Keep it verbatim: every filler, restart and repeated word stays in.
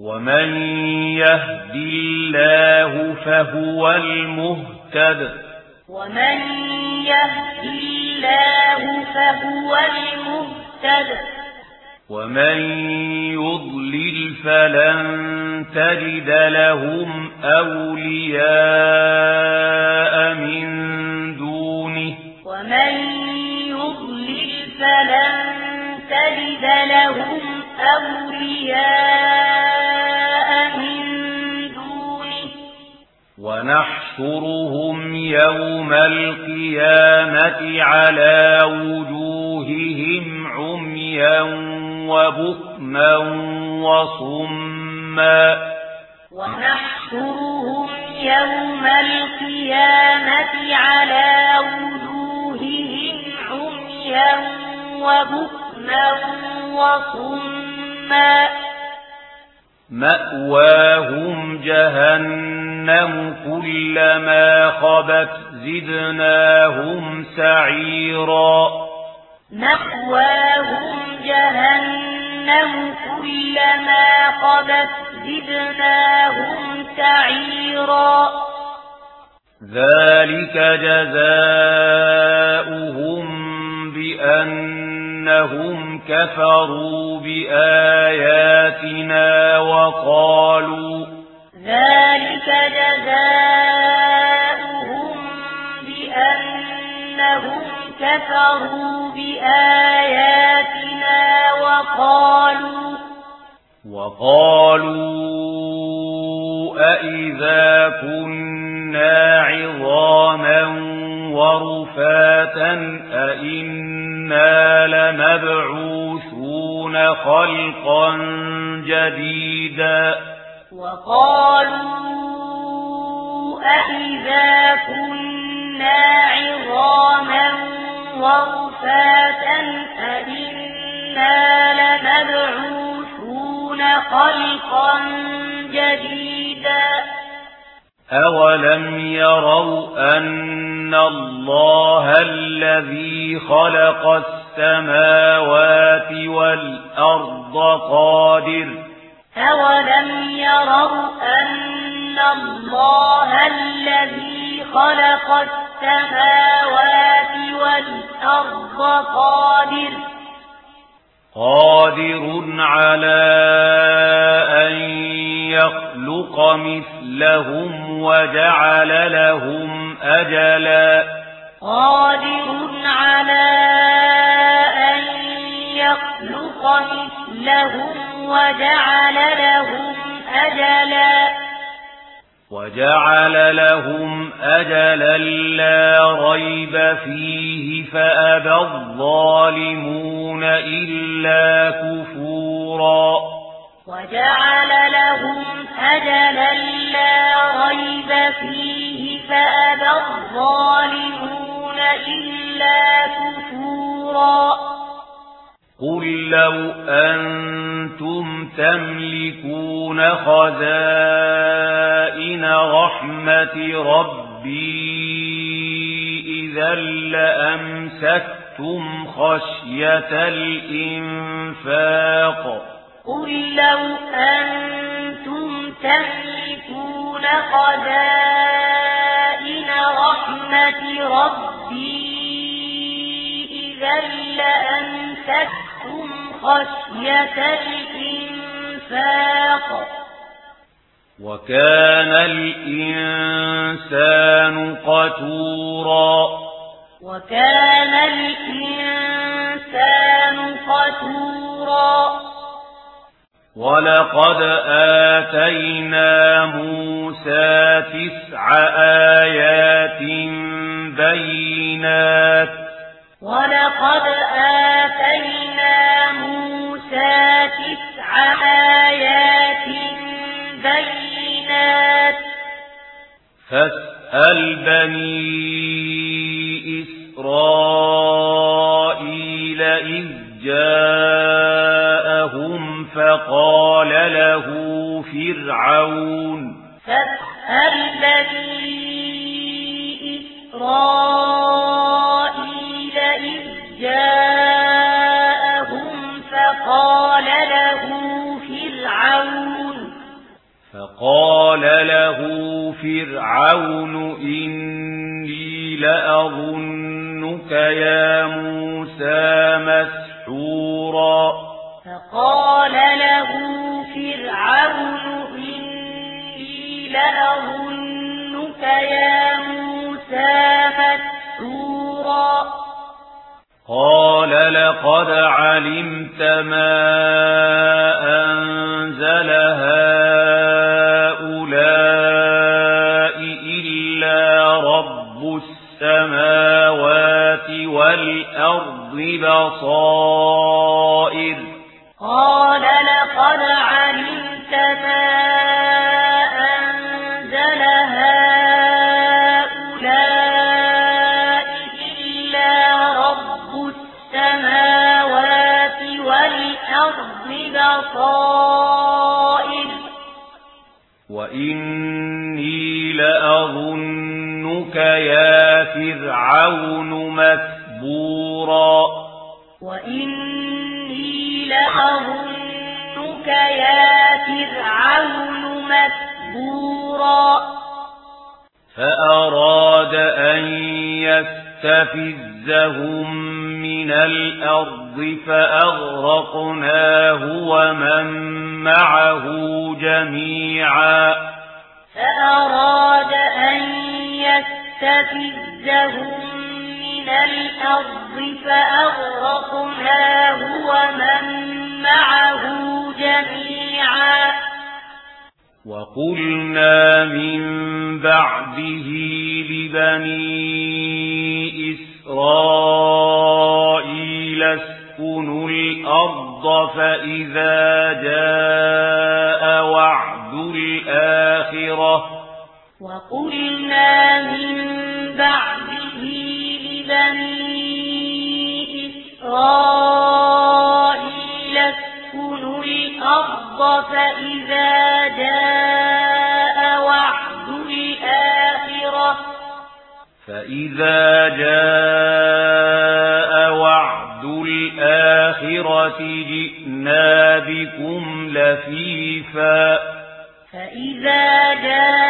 ومن يهد الله فهو المهتد ومن يهد الله فهو المهتد ومن يضلل فلن تجد لهم أولياء من دونه ومن يضلل فلن تجد لهم أولياء من دونه ونحشرهم يوم القيامة على وجوههم عميا وبكما وصما ونحشرهم يوم القيامة على وجوههم عميا وبكما وصما مأواهم جهنم كلما خبت زدناهم سعيرا مأواهم جهنم كلما خبت زدناهم سعيرا ذلك جزاؤهم بأنهم كفروا بآياتنا وقالوا ذلك جزاؤهم بأنهم كفروا بآياتنا وقالوا وقالوا أئذا كنا عظاما ورفاتا أئنا لمبعوثون خلقا جديدا وقالوا أئذا كنا عظاما ورفاتا أئنا لمبعوثون خلقا جديدا أولم يروا أن الله الذي خلق السماوات والأرض قادر أولم يروا أن الله الذي خلق السماوات والأرض قادر قادر على أن يخلق مثلهم وجعل لهم أجلا قادر على أن يخلق مثلهم وجعل لهم أجلا وجعل لهم أجلا لا ريب فيه فأبى الظالمون إلا كفورا وجعل لهم أجلا لا ريب فيه فأبى الظالمون إلا كفورا قل لو أنتم تملكون خزائن رحمة ربي إذا لأمسكتم خشية الإنفاق قل لو أنتم تملكون خزائن رحمة ربي إذا لأمسكتم خشية الإنفاق وكان الإنسان قتورا وكان الإنسان قتورا ولقد آتينا موسى تسع آيات بينات ولقد آتينا موسى تسع آيات بينات فاسأل بني إسرائيل إذ جاءهم فقال له فرعون فاسأل بني إسرائيل إذ جاءهم فقال له فرعون فقال له فرعون إني لأظنك يا موسى مسحورا فقال له فرعون إني لأظنك يا موسى مسحورا قال لقد علمت ما أنزل هؤلاء إلا رب السماوات والأرض بصائر قال لقد علمت ما أنزل هؤلاء إلا رب السماوات والأرض بصائر وإني لأظنك يا فرعون مثبورا وإني لأظنك يا فرعون مثبورا فأراد أن يستفزهم من الأرض فأغرقناه ومن معه جميعا فأراد أن يستفزهم من الأرض فأغرقناه ومن معه جميعا وقلنا من بعده لبني إسرائيل اسكنوا الأرض فإذا جاء وعد الآخرة وقلنا من بعده لبني إسرائيل اسكنوا الأرض فإذا جاء وعد الآخرة فإذا جاء وعد الآخرة جئنا بكم لفيفا فإذا جاء